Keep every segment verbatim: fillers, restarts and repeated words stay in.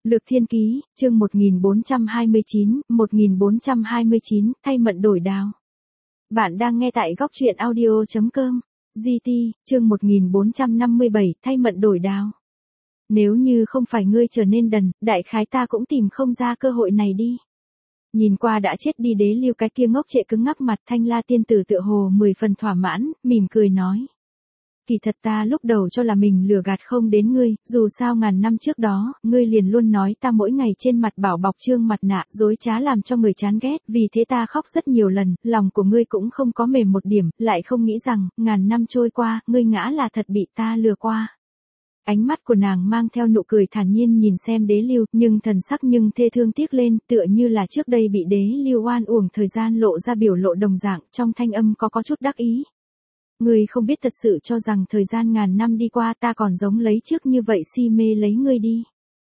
Lược Thiên Ký, chương một nghìn bốn trăm hai mươi chín, một nghìn bốn trăm hai mươi chín, thay mận đổi đào. Bạn đang nghe tại góc truyện audio chấm com. giê tê, chương một nghìn bốn trăm năm mươi bảy, thay mận đổi đào. Nếu như không phải ngươi trở nên đần, đại khái ta cũng tìm không ra cơ hội này đi. Nhìn qua đã chết đi Đế Lưu cái kia ngốc trệ cứng ngắc mặt, Thanh La tiên tử tựa hồ mười phần thỏa mãn, mỉm cười nói. Kỳ thật ta lúc đầu cho là mình lừa gạt không đến ngươi, dù sao ngàn năm trước đó, ngươi liền luôn nói ta mỗi ngày trên mặt bảo bọc trương mặt nạ, dối trá làm cho người chán ghét, vì thế ta khóc rất nhiều lần, lòng của ngươi cũng không có mềm một điểm, lại không nghĩ rằng, ngàn năm trôi qua, ngươi ngã là thật bị ta lừa qua. Ánh mắt của nàng mang theo nụ cười thản nhiên nhìn xem Đế Lưu, nhưng thần sắc nhưng thê thương tiếc lên, tựa như là trước đây bị Đế Lưu oan uổng thời gian lộ ra biểu lộ đồng dạng, trong thanh âm có có chút đắc ý. Ngươi không biết thật sự cho rằng thời gian ngàn năm đi qua ta còn giống lấy trước như vậy si mê lấy ngươi đi.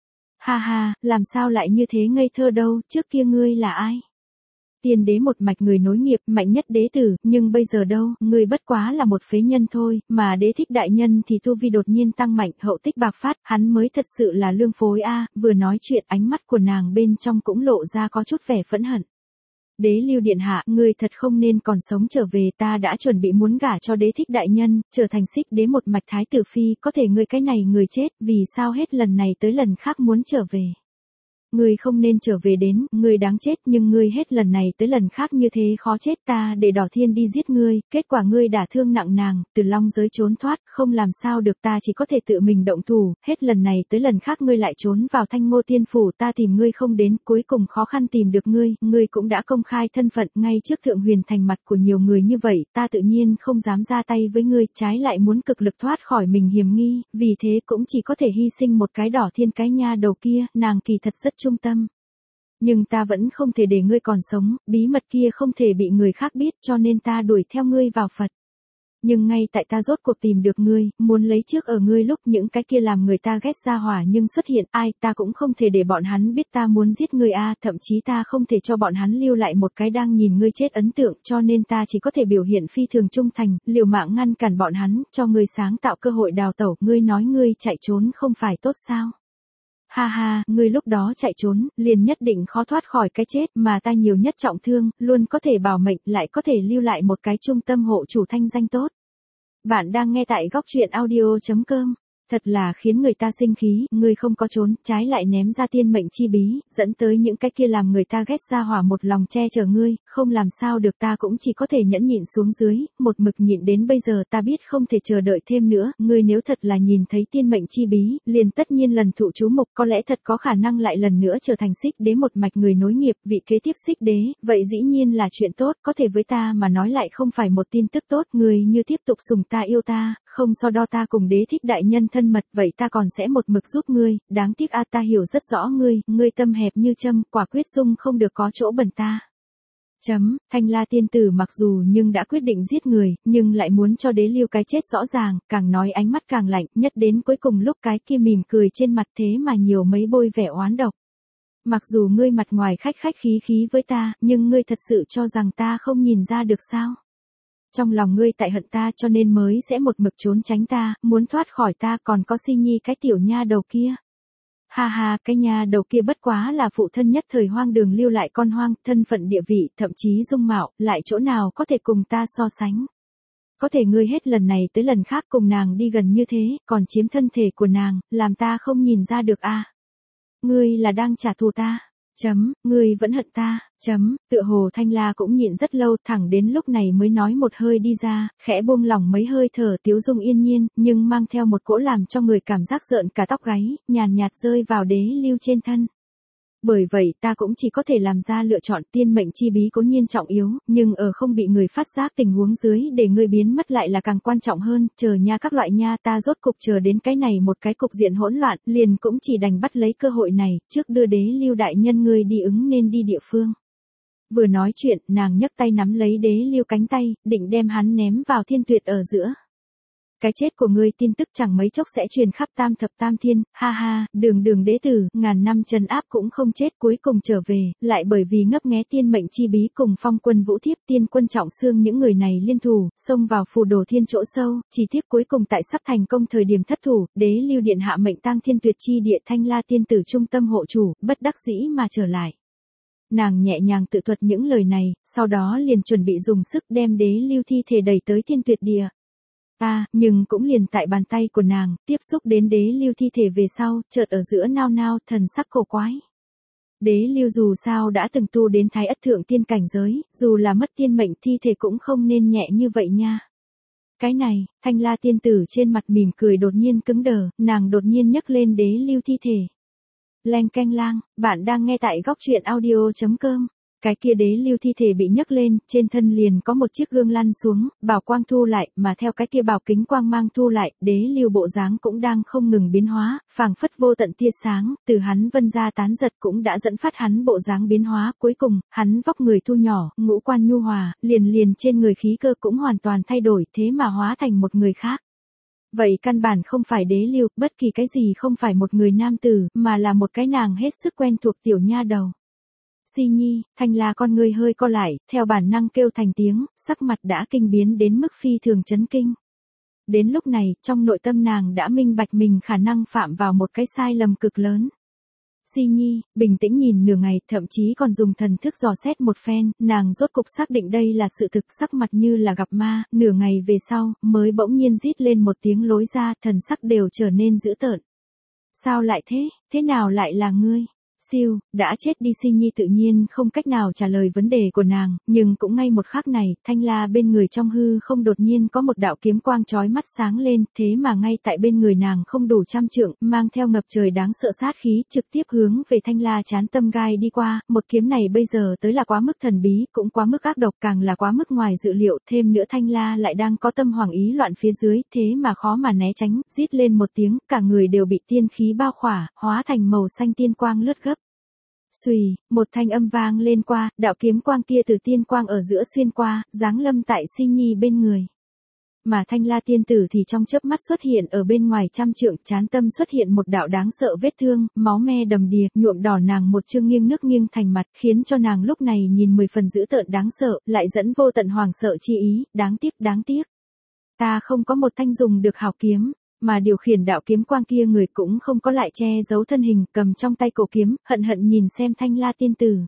Ha ha, làm sao lại như thế ngây thơ đâu, trước kia ngươi là ai? Tiên đế một mạch người nối nghiệp, mạnh nhất đế tử, nhưng bây giờ đâu, ngươi bất quá là một phế nhân thôi, mà Đế Thích đại nhân thì tu vi đột nhiên tăng mạnh, hậu tích bạc phát, hắn mới thật sự là lương phối a. Vừa nói chuyện ánh mắt của nàng bên trong cũng lộ ra có chút vẻ phẫn hận. Đế Lưu điện hạ, ngươi thật không nên còn sống trở về, ta đã chuẩn bị muốn gả cho Đế Thích đại nhân, trở thành Xích đế một mạch thái tử phi, có thể ngươi cái này người chết, vì sao hết lần này tới lần khác muốn trở về. Ngươi không nên trở về đến, ngươi đáng chết, nhưng ngươi hết lần này tới lần khác như thế khó chết, ta để Đỏ Thiên đi giết ngươi, kết quả ngươi đả thương nặng nàng, từ long giới trốn thoát, không làm sao được, ta chỉ có thể tự mình động thủ, hết lần này tới lần khác ngươi lại trốn vào Thanh Ngô Tiên phủ, ta tìm ngươi không đến, cuối cùng khó khăn tìm được ngươi, ngươi cũng đã công khai thân phận ngay trước Thượng Huyền thành mặt của nhiều người như vậy, ta tự nhiên không dám ra tay với ngươi, trái lại muốn cực lực thoát khỏi mình hiểm nghi, vì thế cũng chỉ có thể hy sinh một cái Đỏ Thiên cái nha đầu kia, nàng kỳ thật rất trung tâm. Nhưng ta vẫn không thể để ngươi còn sống, bí mật kia không thể bị người khác biết, cho nên ta đuổi theo ngươi vào Phật. Nhưng ngay tại ta rốt cuộc tìm được ngươi, muốn lấy trước ở ngươi lúc những cái kia làm người ta ghét ra hỏa nhưng xuất hiện ai, ta cũng không thể để bọn hắn biết ta muốn giết ngươi a, thậm chí ta không thể cho bọn hắn lưu lại một cái đang nhìn ngươi chết ấn tượng, cho nên ta chỉ có thể biểu hiện phi thường trung thành, liều mạng ngăn cản bọn hắn, cho ngươi sáng tạo cơ hội đào tẩu, ngươi nói ngươi chạy trốn không phải tốt sao? Ha ha, ngươi lúc đó chạy trốn, liền nhất định khó thoát khỏi cái chết, mà ta nhiều nhất trọng thương, luôn có thể bảo mệnh, lại có thể lưu lại một cái trung tâm hộ chủ thanh danh tốt. Bạn đang nghe tại góc truyện audio chấm com. Thật là khiến người ta sinh khí, ngươi không có trốn, trái lại ném ra tiên mệnh chi bí, dẫn tới những cái kia làm người ta ghét ra hỏa một lòng che chở ngươi, không làm sao được, ta cũng chỉ có thể nhẫn nhịn xuống dưới, một mực nhịn đến bây giờ, ta biết không thể chờ đợi thêm nữa, ngươi nếu thật là nhìn thấy tiên mệnh chi bí, liền tất nhiên lần thụ chú mục, có lẽ thật có khả năng lại lần nữa trở thành Xích đế một mạch người nối nghiệp, vị kế tiếp Xích đế, vậy dĩ nhiên là chuyện tốt, có thể với ta mà nói lại không phải một tin tức tốt, ngươi như tiếp tục sủng ta yêu ta, không so đo ta cùng Đế Thích đại nhân thân mật, vậy ta còn sẽ một mực giúp ngươi, đáng tiếc a, ta hiểu rất rõ ngươi, ngươi tâm hẹp như châm, quả quyết dung không được có chỗ bẩn ta. Chấm, Thanh La tiên tử mặc dù nhưng đã quyết định giết người, nhưng lại muốn cho Đế Lưu cái chết rõ ràng, càng nói ánh mắt càng lạnh, nhất đến cuối cùng lúc cái kia mỉm cười trên mặt thế mà nhiều mấy bôi vẻ oán độc. Mặc dù ngươi mặt ngoài khách khách khí khí với ta, nhưng ngươi thật sự cho rằng ta không nhìn ra được sao? Trong lòng ngươi tại hận ta cho nên mới sẽ một mực trốn tránh ta, muốn thoát khỏi ta, còn có Si Nhi cái tiểu nha đầu kia. Ha ha, cái nha đầu kia bất quá là phụ thân nhất thời hoang đường lưu lại con hoang, thân phận địa vị, thậm chí dung mạo, lại chỗ nào có thể cùng ta so sánh. Có thể ngươi hết lần này tới lần khác cùng nàng đi gần như thế, còn chiếm thân thể của nàng, làm ta không nhìn ra được a. Ngươi là đang trả thù ta. Chấm, ngươi vẫn hận ta, chấm, tựa hồ Thanh La cũng nhịn rất lâu, thẳng đến lúc này mới nói một hơi đi ra, khẽ buông lỏng mấy hơi thở tiếu dung yên nhiên, nhưng mang theo một cỗ làm cho người cảm giác rợn cả tóc gáy, nhàn nhạt rơi vào Đế Lưu trên thân. Bởi vậy ta cũng chỉ có thể làm ra lựa chọn, tiên mệnh chi bí cố nhiên trọng yếu, nhưng ở không bị người phát giác tình huống dưới để ngươi biến mất lại là càng quan trọng hơn, chờ nha các loại nha, ta rốt cục chờ đến cái này một cái cục diện hỗn loạn, liền cũng chỉ đành bắt lấy cơ hội này, trước đưa Đế Lưu đại nhân ngươi đi ứng nên đi địa phương. Vừa nói chuyện, nàng nhấc tay nắm lấy Đế Lưu cánh tay, định đem hắn ném vào thiên tuyệt ở giữa. Cái chết của ngươi tin tức chẳng mấy chốc sẽ truyền khắp tam thập tam thiên, ha ha, đường đường đế tử, ngàn năm trấn áp cũng không chết cuối cùng trở về, lại bởi vì ngấp nghé tiên mệnh chi bí cùng phong quân vũ thiếp tiên quân trọng xương những người này liên thủ, xông vào phù đồ thiên chỗ sâu, chỉ tiếc cuối cùng tại sắp thành công thời điểm thất thủ, đế lưu điện hạ mệnh tang thiên tuyệt chi địa Thanh La tiên tử trung tâm hộ chủ, bất đắc dĩ mà trở lại. Nàng nhẹ nhàng tự thuật những lời này, sau đó liền chuẩn bị dùng sức đem đế lưu thi thể đẩy tới thiên tuyệt địa. À, nhưng cũng liền tại bàn tay của nàng, tiếp xúc đến đế lưu thi thể về sau, chợt ở giữa nao nao, thần sắc cổ quái. Đế lưu dù sao đã từng tu đến thái ất thượng tiên cảnh giới, dù là mất tiên mệnh thi thể cũng không nên nhẹ như vậy nha. Cái này, Thanh La tiên tử trên mặt mỉm cười đột nhiên cứng đờ, nàng đột nhiên nhấc lên đế lưu thi thể. Leng keng lang, bạn đang nghe tại góc truyện audio chấm com. Cái kia đế lưu thi thể bị nhấc lên, trên thân liền có một chiếc gương lăn xuống, bảo quang thu lại, mà theo cái kia bảo kính quang mang thu lại, đế lưu bộ dáng cũng đang không ngừng biến hóa, phảng phất vô tận tia sáng, từ hắn vân ra tán giật cũng đã dẫn phát hắn bộ dáng biến hóa, cuối cùng, hắn vóc người thu nhỏ, ngũ quan nhu hòa, liền liền trên người khí cơ cũng hoàn toàn thay đổi, thế mà hóa thành một người khác. Vậy căn bản không phải đế lưu, bất kỳ cái gì không phải một người nam tử, mà là một cái nàng hết sức quen thuộc tiểu nha đầu. Si Nhi, Thanh La con ngươi hơi co lại, theo bản năng kêu thành tiếng, sắc mặt đã kinh biến đến mức phi thường chấn kinh. Đến lúc này, trong nội tâm nàng đã minh bạch mình khả năng phạm vào một cái sai lầm cực lớn. Si Nhi, bình tĩnh nhìn nửa ngày, thậm chí còn dùng thần thức dò xét một phen, nàng rốt cục xác định đây là sự thực, sắc mặt như là gặp ma, nửa ngày về sau, mới bỗng nhiên rít lên một tiếng lối ra, thần sắc đều trở nên dữ tợn. Sao lại thế, thế nào lại là ngươi? Siêu, đã chết đi. Si Nhi tự nhiên không cách nào trả lời vấn đề của nàng, nhưng cũng ngay một khắc này, Thanh La bên người trong hư không đột nhiên có một đạo kiếm quang chói mắt sáng lên, thế mà ngay tại bên người nàng không đủ trăm trượng, mang theo ngập trời đáng sợ sát khí, trực tiếp hướng về Thanh La chán tâm gai đi qua, một kiếm này bây giờ tới là quá mức thần bí, cũng quá mức ác độc, càng là quá mức ngoài dự liệu, thêm nữa Thanh La lại đang có tâm hoàng ý loạn phía dưới, thế mà khó mà né tránh, rít lên một tiếng, cả người đều bị tiên khí bao khỏa, hóa thành màu xanh tiên quang lướt gấp. Xùy, một thanh âm vang lên qua, đạo kiếm quang kia từ tiên quang ở giữa xuyên qua, giáng lâm tại Si Nhi bên người. Mà Thanh La tiên tử thì trong chớp mắt xuất hiện ở bên ngoài trăm trượng, trán tâm xuất hiện một đạo đáng sợ vết thương, máu me đầm đìa, nhuộm đỏ nàng một chương nghiêng nước nghiêng thành mặt, khiến cho nàng lúc này nhìn mười phần dữ tợn đáng sợ, lại dẫn vô tận hoàng sợ chi ý, đáng tiếc đáng tiếc. Ta không có một thanh dùng được hảo kiếm. Mà điều khiển đạo kiếm quang kia người cũng không có lại che giấu thân hình, cầm trong tay cổ kiếm, hận hận nhìn xem Thanh La tiên tử.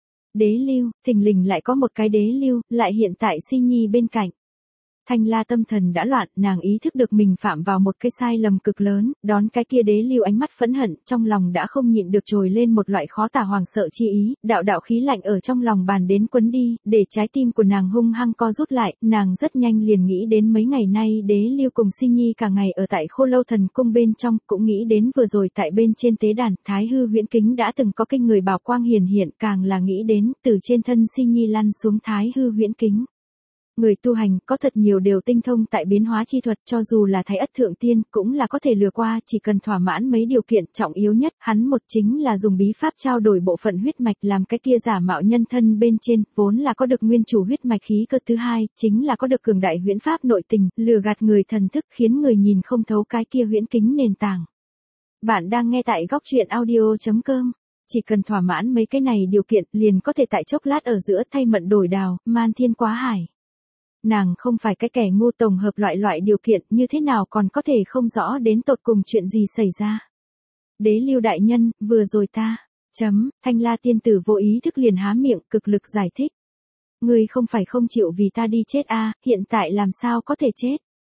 Đế lưu, thình lình lại có một cái đế lưu, lại hiện tại Si Nhi bên cạnh. Thanh La tâm thần đã loạn, nàng ý thức được mình phạm vào một cái sai lầm cực lớn, đón cái kia đế lưu ánh mắt phẫn hận, trong lòng đã không nhịn được trồi lên một loại khó tả hoàng sợ chi ý, đạo đạo khí lạnh ở trong lòng bàn đến quấn đi, để trái tim của nàng hung hăng co rút lại, nàng rất nhanh liền nghĩ đến mấy ngày nay đế lưu cùng Si Nhi cả ngày ở tại Khô Lâu Thần Cung bên trong, cũng nghĩ đến vừa rồi tại bên trên tế đàn, Thái Hư Huyễn Kính đã từng có kinh người bảo quang hiển hiện, càng là nghĩ đến, từ trên thân Si Nhi lăn xuống Thái Hư Huyễn Kính. Người tu hành có thật nhiều đều tinh thông tại biến hóa chi thuật, cho dù là thái ất thượng tiên cũng là có thể lừa qua, chỉ cần thỏa mãn mấy điều kiện trọng yếu nhất, hắn một chính là dùng bí pháp trao đổi bộ phận huyết mạch làm cái kia giả mạo nhân thân bên trên, vốn là có được nguyên chủ huyết mạch khí cơ, thứ hai chính là có được cường đại huyễn pháp nội tình, lừa gạt người thần thức khiến người nhìn không thấu cái kia huyễn kính nền tảng. Bạn đang nghe tại góc truyện audio chấm com. Chỉ cần thỏa mãn mấy cái này điều kiện liền có thể tại chốc lát ở giữa thay mận đổi đào, man thiên quá hải. Nàng không phải cái kẻ ngu, tổng hợp loại loại điều kiện như thế nào còn có thể không rõ đến tột cùng chuyện gì xảy ra. Đế lưu đại nhân, vừa rồi ta, chấm, Thanh La tiên tử vô ý thức liền há miệng, cực lực giải thích. Ngươi không phải không chịu vì ta đi chết à, hiện tại làm sao có thể chết.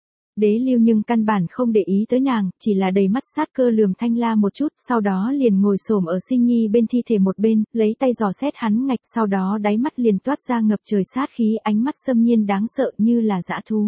Đế lưu nhưng căn bản không để ý tới nàng, chỉ là đầy mắt sát cơ lườm Thanh La một chút, sau đó liền ngồi xổm ở Si Nhi bên thi thể một bên, lấy tay dò xét hắn ngạch, sau đó đáy mắt liền toát ra ngập trời sát khí, ánh mắt xâm nhiên đáng sợ như là dã thú.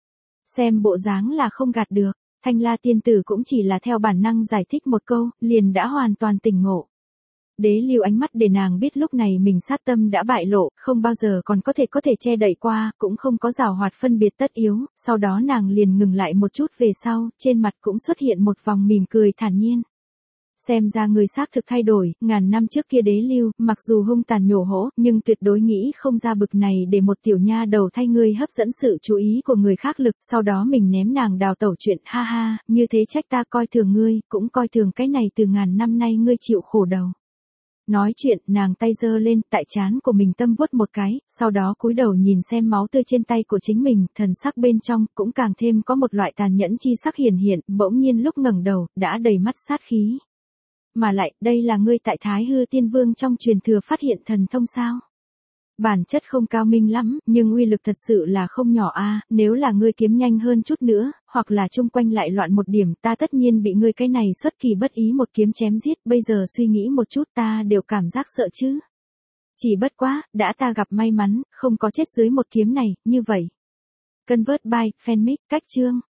Xem bộ dáng là không gạt được, Thanh La tiên tử cũng chỉ là theo bản năng giải thích một câu, liền đã hoàn toàn tỉnh ngộ. Đế lưu ánh mắt để nàng biết lúc này mình sát tâm đã bại lộ, không bao giờ còn có thể có thể che đậy qua, cũng không có giảo hoạt phân biệt tất yếu, sau đó nàng liền ngừng lại một chút về sau, trên mặt cũng xuất hiện một vòng mỉm cười thản nhiên. Xem ra người xác thực thay đổi, ngàn năm trước kia đế lưu, mặc dù hung tàn nhổ hỗ, nhưng tuyệt đối nghĩ không ra bực này để một tiểu nha đầu thay ngươi hấp dẫn sự chú ý của người khác lực, sau đó mình ném nàng đào tẩu chuyện, ha ha, như thế trách ta coi thường ngươi, cũng coi thường cái này từ ngàn năm nay ngươi chịu khổ đầu. Nói chuyện, nàng tay giơ lên, tại trán của mình tâm vuốt một cái, sau đó cúi đầu nhìn xem máu tươi trên tay của chính mình, thần sắc bên trong, cũng càng thêm có một loại tàn nhẫn chi sắc hiển hiện, bỗng nhiên lúc ngẩng đầu, đã đầy mắt sát khí. Mà lại, đây là ngươi tại Thái Hư Tiên Vương trong truyền thừa phát hiện thần thông sao? Bản chất không cao minh lắm, nhưng uy lực thật sự là không nhỏ a, nếu là ngươi kiếm nhanh hơn chút nữa, hoặc là chung quanh lại loạn một điểm, ta tất nhiên bị ngươi cái này xuất kỳ bất ý một kiếm chém giết, bây giờ suy nghĩ một chút ta đều cảm giác sợ chứ. Chỉ bất quá, đã ta gặp may mắn, không có chết dưới một kiếm này, như vậy. Convert by, fanmic, cách chương.